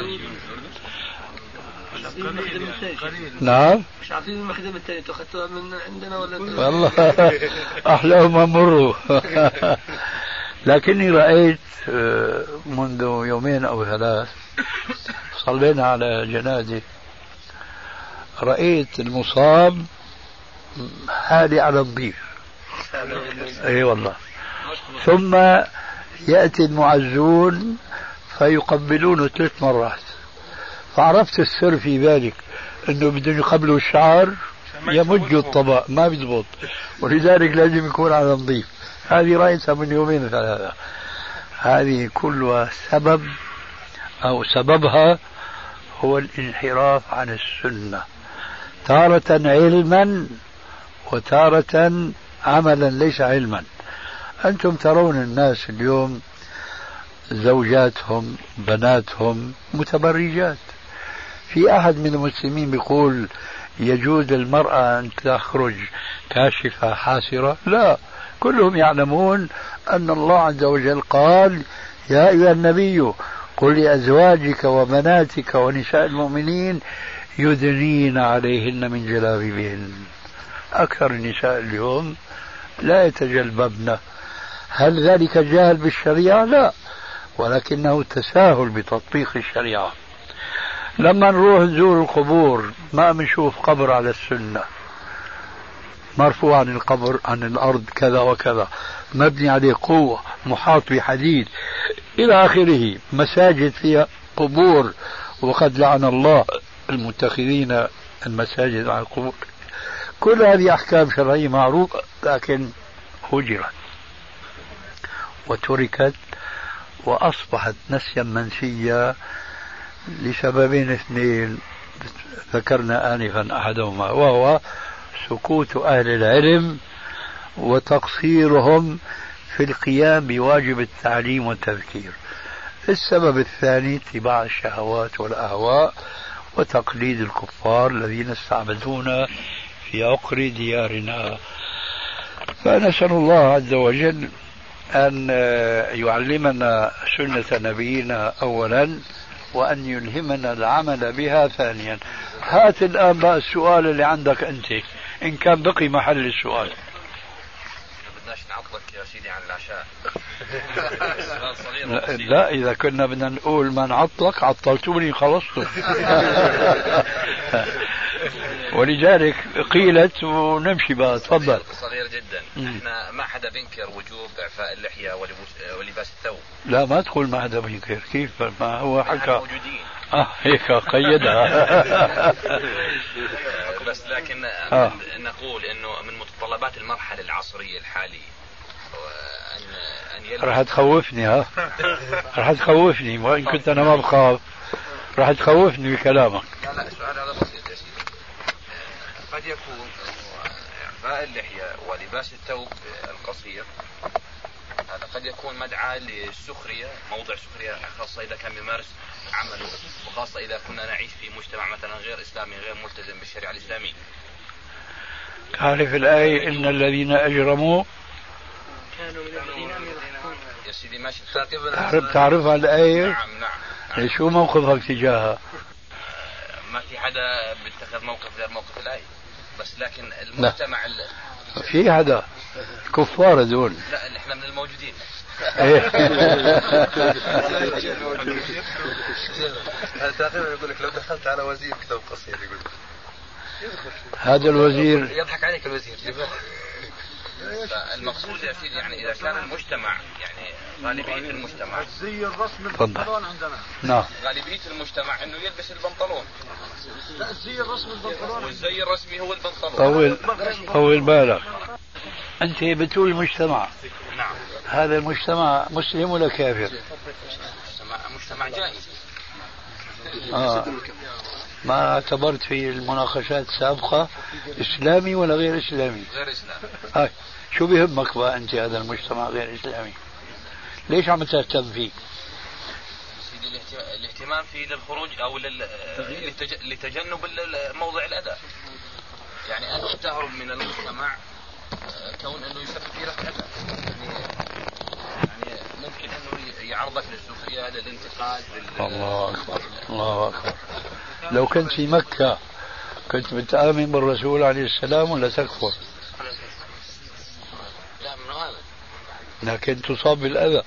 نعم. مش عارفين المخدم الثاني تأخذتها من عندنا ولا؟ والله أحلاهم مروا. لكني رأيت منذ يومين أو ثلاث صلينا على جنازة، رأيت المصاب حالي على الضيف. اي والله. ثم يأتي المعزون فيقبلونه 3 مرات، فعرفت السر في ذلك انه بدهم يقبلوا الشعر يمجوا الطبق، ما بيضبط، ولذلك لازم يكون على نظيف. هذه رأيتها من يومين 3. هذه كلها سبب أو سببها هو الانحراف عن السنة، تارة علما وتارة عملا ليس علما. أنتم ترون الناس اليوم زوجاتهم بناتهم متبرجات. في أحد من المسلمين بيقول يجوز المرأة أن تخرج كاشفة حاسرة؟ لا، كلهم يعلمون أن الله عز وجل قال يا أيها النبي قل لأزواجك وبناتك ونساء المؤمنين يدنين عليهن من جلابيبهن. أكثر النساء اليوم لا يتجلببن. هل ذلك جاهل بالشريعة؟ لا، ولكنه تساهل بتطبيق الشريعة. لما نروح نزور القبور ما بنشوف قبر على السنة مرفوع عن القبر عن الأرض كذا وكذا، مبني عليه قوة، محاط بحديد إلى آخره. مساجد فيها قبور، وقد لعن الله المتخذين المساجد على القبور. كل هذه أحكام شرعية معروفة، لكن هجرت وتركت وأصبحت نسيا منسيا لسببين 2 ذكرنا آنفا أحدهما، وهو سكوت أهل العلم وتقصيرهم في القيام بواجب التعليم والتذكير. السبب الثاني اتباع الشهوات والأهواء وتقليد الكفار الذين استعبدونا في عقر ديارنا. فنسأل الله عز وجل أن يعلمنا سنة نبينا أولا، وأن يلهمنا العمل بها ثانيا. هات الآن بقى السؤال اللي عندك أنت، إن كان بقي محل السؤال. بدناش نعطلك يا سيدي عن العشاء. لا، إذا كنا بدنا نقول ما نعطلك عطلتوني خلصتوا. ولذلك قيلت ونمشي بقى. تفضل. صغير جدا. احنا ما حدا بينكر وجوب اعفاء اللحية ولباس الثوب. لا، ما تقول ما حدا بينكر. كيف؟ ما هو حكى موجودين. هيك قيدها. بس لكن نقول انه من متطلبات المرحلة العصرية الحالية أن راح تخوفني. راح تخوفني، وإن كنت أنا ما بخاف راح تخوفني بكلامك. لا، السؤال هذا بسيط يا سيدي. قد يكون إعفاء اللحية ولباس الثوب القصير هذا قد يكون مدعاة للسخرية، موضع سخرية، خاصة إذا كان يمارس عمله، وخاصة إذا كنا نعيش في مجتمع مثلا غير إسلامي غير ملتزم بالشريعة الإسلامية. تعرف الآية إن الذين أجرموا كانوا من الذين يا سيدي ماشي. تعرفها الآية؟ نعم. شو موقفك تجاهها؟ ما في حدا بيتخذ موقف غير موقف الآية، بس لكن المجتمع في حدا كفار دول. لا، احنا من الموجودين. تقريبا يقول لك لو دخلت على وزير كتاب قصير يقول هذا الوزير يضحك عليك الوزير. المقصود يا سيدي يعني إذا كان المجتمع يعني غالبية المجتمع الزي الرسمي البنطلون عندنا. نعم. غالبية المجتمع إنه يلبس البنطلون. لا، الزي الرسمي البنطلون. والزي الرسمي هو البنطلون. طول بالك. أنت بتقول المجتمع. نعم. هذا المجتمع مسلم ولا كافر؟ مجتمع جائز. ما اعتبرت في المناقشات السابقة إسلامي ولا غير إسلامي؟ غير إسلامي. شو بيهمك بقى أنت هذا المجتمع غير إسلامي؟ ليش عم تهتم فيه؟ سيدي الاهتمام فيه للخروج أو لتجنب موضع الأذى. يعني أنت تهرب من المجتمع كون أنه يسبب فيه لك أذى. يعني ممكن أنه يعرضك للسخرية للانتقاد. الله أكبر، الله أكبر. لو كنت في مكة كنت بتآمن بالرسول عليه السلام ولا تكفر؟ لا، من هذا لكن تصاب بالأذى.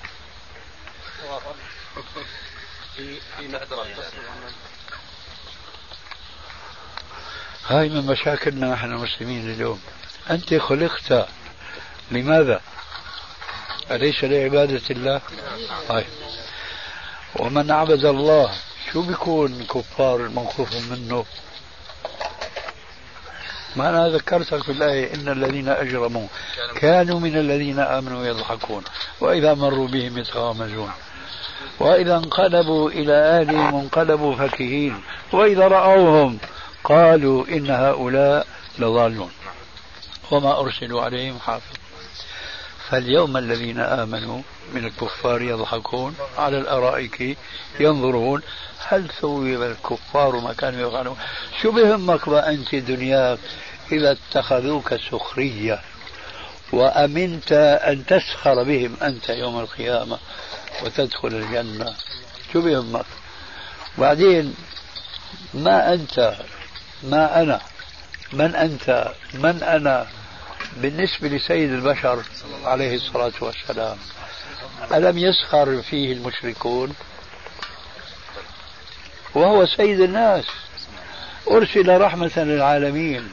هاي من مشاكلنا نحن المسلمين اليوم. أنت خلقت لماذا؟ أليس لعبادة الله؟ هاي. ومن عبد الله شو بيكون كفار الموقوف منه؟ ما أنا ذكرتك في الآية إن الذين أجرموا كانوا من الذين آمنوا يضحكون وإذا مروا بهم يتغامزون وإذا انقلبوا إلى أهلهم انقلبوا فكهين وإذا رأوهم قالوا إن هؤلاء لضالون وما أرسلوا عليهم حافظ. فاليوم الذين آمنوا من الكفار يضحكون على الأرائك ينظرون هل ثوب الكفار ما كانوا يفعلون. شو بهمك أنت دنياك إذا اتخذوك سخرية وأمنت أن تسخر بهم أنت يوم القيامة وتدخل الجنة؟ شو بهمك؟ بعدين ما أنت ما أنا من أنت من أنا بالنسبة لسيد البشر عليه الصلاة والسلام؟ ألم يسخر فيه المشركون وهو سيد الناس أرسل رحمة للعالمين؟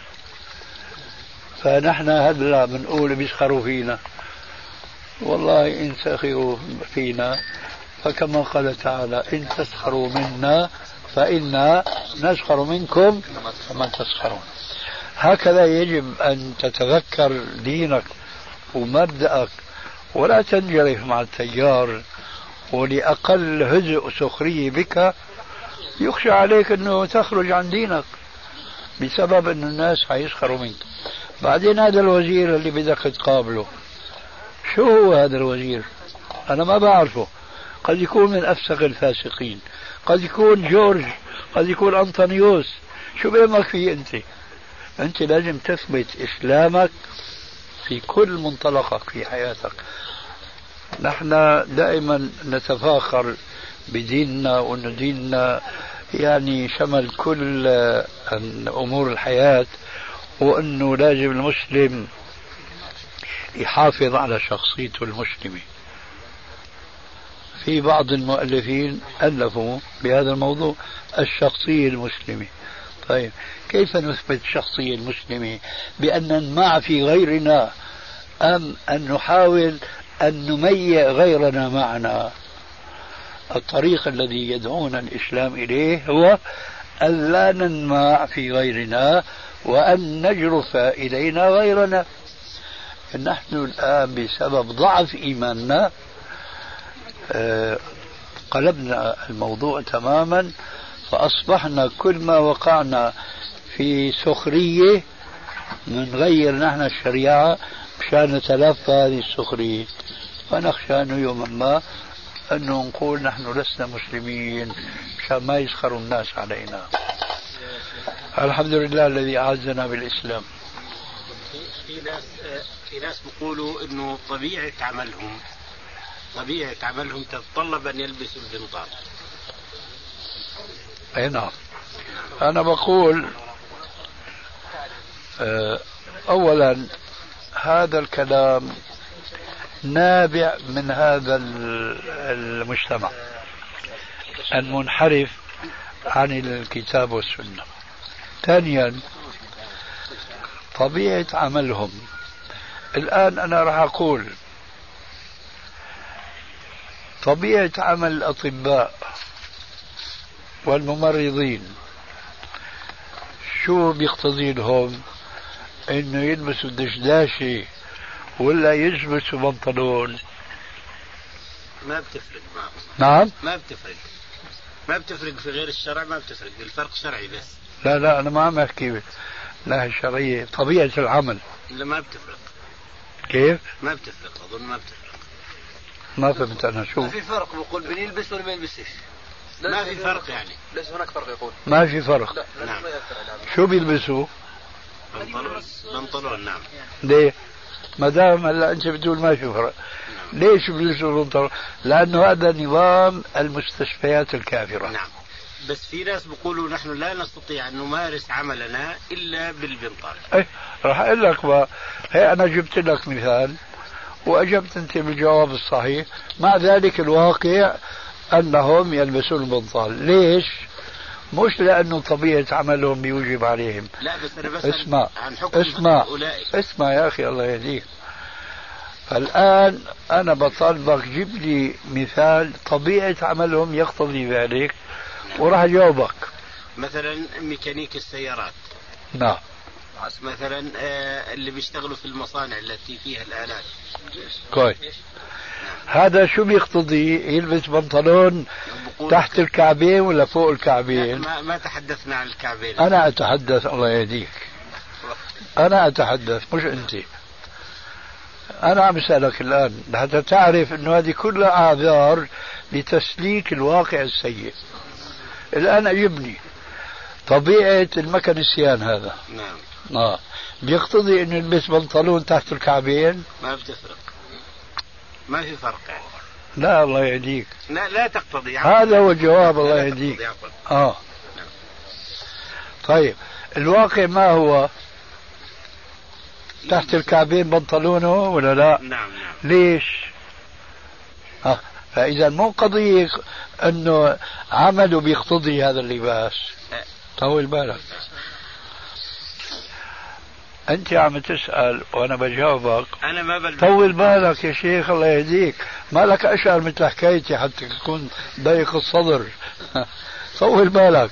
فنحن هذا بنقول بيسخروا فينا. والله إن سخروا فينا فكما قال تعالى إن تسخروا منا فإنا نسخر منكم كما تسخرون. هكذا يجب أن تتذكر دينك ومبدأك ولا تنجرف مع التيار، ولأقل هزء سخرية بك يخشى عليك أنه تخرج عن دينك بسبب أن الناس حيسخروا منك. بعدين هذا الوزير اللي بدك تقابله شو هو هذا الوزير؟ أنا ما بعرفه، قد يكون من أفسق الفاسقين، قد يكون جورج، قد يكون أنطونيوس. شو بيهمك فيه أنت لازم تثبت إسلامك في كل منطلقك في حياتك. نحن دائما نتفاخر بديننا وأن ديننا يعني شمل كل أمور الحياة، وأنه لازم المسلم يحافظ على شخصيته المسلمة. في بعض المؤلفين ألفوا بهذا الموضوع الشخصية المسلمة. طيب كيف نثبت الشخصية المسلمة؟ بأن نمع في غيرنا أم أن نحاول أن نميع غيرنا معنا؟ الطريق الذي يدعونا الإسلام إليه هو أن لا ننمع في غيرنا وأن نجرف إلينا غيرنا. نحن الآن بسبب ضعف إيماننا قلبنا الموضوع تماما، فأصبحنا كل ما وقعنا في سخرية نغير نحن الشريعة مشان نتلافى هذه السخرية. فنخشى أنه يوما ما أنه نقول نحن لسنا مسلمين مشان ما يسخروا الناس علينا. الحمد لله الذي أعزنا بالإسلام. في ناس بيقولوا إنه طبيعة عملهم تتطلب أن يلبسوا البنطال. أي نعم. أنا بقول أولا هذا الكلام نابع من هذا المجتمع المنحرف عن الكتاب والسنة. ثانيا طبيعة عملهم. الآن أنا راح أقول طبيعة عمل الأطباء والممرضين شو بيقتضي لهم؟ إنه يلبسوا دشداشة ولا يلبسوا بنطلون؟ ما بتفرق معهم. نعم ما بتفرق في غير الشرع، ما بتفرق، الفرق شرعي بس. لا أنا ما عم أحكي لا الشرعية، طبيعة العمل. لا ما بتفرق. كيف؟ ما بتفرق، أظن ما بتفرق. ما فهمت أنا شو. ما في فرق بقول بين يلبس ولا ما يلبسش. ما في فرق يعني. ليس هناك فرق يقول. ما في فرق. لا. نعم. شو بيلبسوا؟ بنطلون. نعم. ليه؟ ما دام هلا أنت بتقول ما في فرق. ليش بيلبسوا بنطلون؟ لأنه هذا نظام المستشفيات الكافرة. نعم. بس في ناس بيقولوا نحن لا نستطيع أن نمارس عملنا إلا بالبنطال. راح أقول لك بقى، هي أنا جبت لك مثال وأجبت أنت بالجواب الصحيح. مع ذلك الواقع أنهم يلبسون البنطال. ليش؟ مش لأنه طبيعة عملهم بيوجب عليهم. لا بس أنا بسأل اسمع عن حكم اسمع يا أخي الله يهديك. الآن أنا بطالبك جيب لي مثال طبيعة عملهم يقتضي ذلك وراح أجاوبك. مثلا ميكانيك السيارات. نعم. مثلا اللي بيشتغلوا في المصانع التي فيها الآلات. كويس. هذا شو بيقتضي؟ يلبس بنطلون تحت الكعبين ولا فوق الكعبين؟ ما تحدثنا عن الكعبين. أنا أتحدث الله يهديك. أنا أتحدث مش أنت. أنا عم أسألك الآن حتى تعرف أنه هذه كلها أعذار لتسليك الواقع السيء. الآن أجبني طبيعة الميكانيسيان هذا. نعم. بيقتضي أنه يلبس بنطلون تحت الكعبين؟ ما بتفرق. ما في فرق يعني. لا الله يهديك. لا تقتضي. هذا هو الجواب الله يهديك. طيب الواقع ما هو؟ تحت الكعبين بنطلونه ولا لا؟ نعم. ليش؟ فإذا مو قضية أنه عمله بيقتضي هذا اللباس. طول بالك. أنت عم تسأل وأنا بجاوبك. أنا ما بلبس. طول بالك يا شيخ الله يهديك. ما لك أشعر مثل حكايتي حتى تكون ضيق الصدر. طول بالك.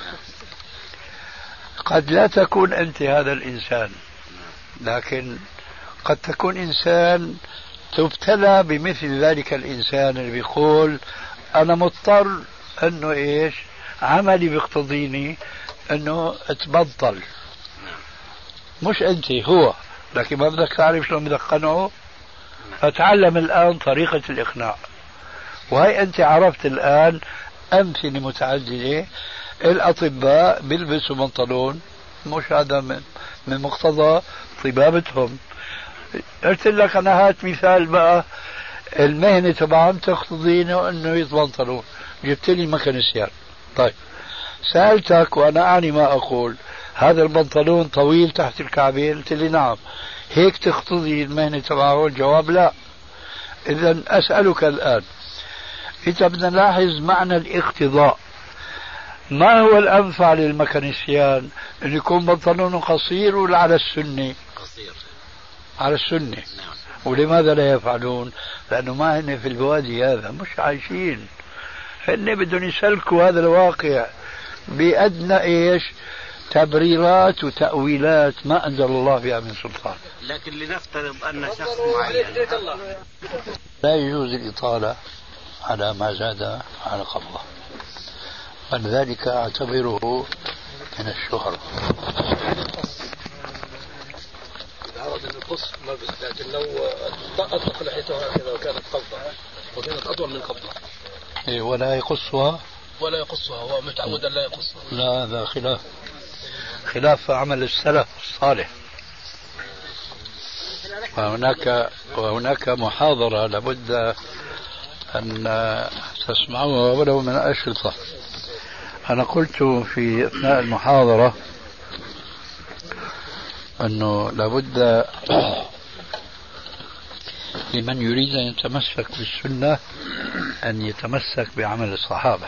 قد لا تكون أنت هذا الإنسان، لكن قد تكون إنسان تبتلى بمثل ذلك الإنسان اللي بيقول أنا مضطر أنه إيش عملي بيقتضيني أنه أتبطل. مش أنت، هو. لكن ما بدك تعرف شلون بدك تقنعه. فتعلم الآن طريقة الإقناع. وهي أنت عرفت الآن أمثلة متعددة. الأطباء بيلبسوا بنطلون، مش هذا من مقتضى طبابتهم. قلت لك أنا هات مثال بقى المهنة تبعهم تقتضي أنه يتبنطلون. جبت لي ميكانيسيان. طيب سألتك وأنا أعني ما أقول، هذا البنطلون طويل تحت الكعبين؟ قلت لي نعم. هيك تقتضي المهنة تبعه؟ الجواب لا. إذن أسألك الآن، إذا بدنا نلاحظ معنى الاقتضاء، ما هو الأنفع للميكانيسيان؟ أن يكون بنطلونه قصير ولا على السنة؟ قصير. على السنة. نعم. ولماذا لا يفعلون؟ لأنه ما هن في البوادي، هذا مش عايشين. هن بدهم يسلكوا هذا الواقع بأدنى إيش تبريرات وتأويلات ما أنزل الله بها من سلطان. لكن لنفترض أن شخص معين لا يجوز الإطالة على ما زاد على قبضه، ولذلك أعتبره من الشهرة. أراد أن يقص ما بس، لكن لو أطلق لحيته هكذا وكانت قبضة وكانت أطول من قبضة ولا يقصها هو متعود أن لا يقصها. لا، هذا خلاف عمل السلف الصالح. وهناك محاضرة لابد أن تسمعوها ولو من أشرطة. أنا قلت في أثناء المحاضرة أنه لابد لمن يريد أن يتمسك بالسنة أن يتمسك بعمل الصحابة.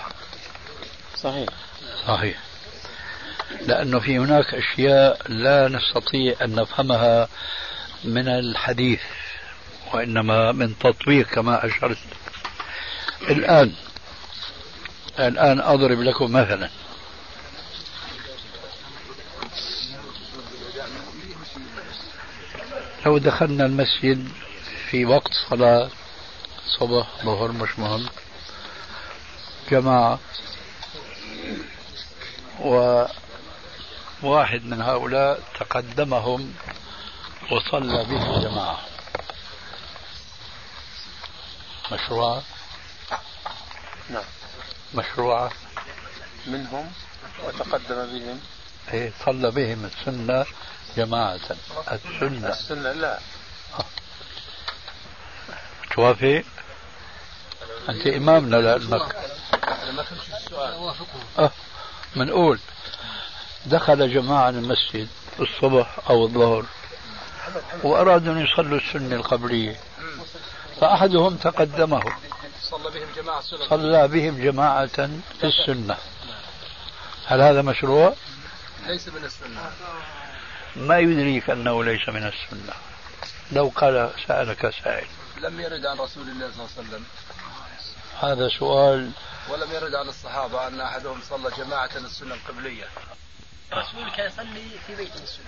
صحيح. لأنه في هناك أشياء لا نستطيع أن نفهمها من الحديث، وإنما من تطبيق كما أشرت. الآن أضرب لكم مثلا. لو دخلنا المسجد في وقت صلاة صبح ظهر مش مهم جماعة، وواحد من هؤلاء تقدمهم وصلى به جماعة، مشروعة؟ نعم مشروعة منهم وتقدم بهم. إيه صلى بهم السنة جماعة. السنة لا. توافق؟ أنت إمامنا لأنك منقول دخل جماعة المسجد الصبح أو الظهر وأرادوا أن يصلوا السنة القبلية، فأحدهم تقدمه صلى بهم جماعة في السنة. هل هذا مشروع؟ ليس من السنة. ما يدريك أنه ليس من السنة؟ لو قال سألك سائل. لم يرد عن رسول الله صلى الله عليه وسلم. هذا سؤال. ولم يرد عن الصحابة أن أحدهم صلى جماعة السنة القبلية. الرسول كان يصلي في بيت السنة.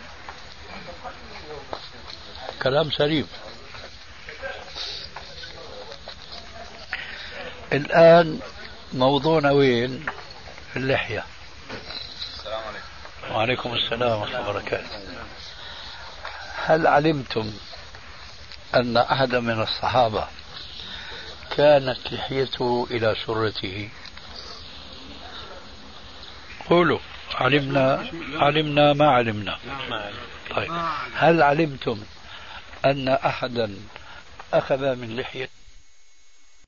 كلام سليم. الآن موضوعنا وين؟ في اللحية. السلام عليكم. وعليكم السلام ورحمة الله وبركاته. هل علمتم أن أحد من الصحابة كانت لحيته إلى سرته؟ قولوا علمنا ما علمنا. طيب هل علمتم أن أحدا أخذ من لحيته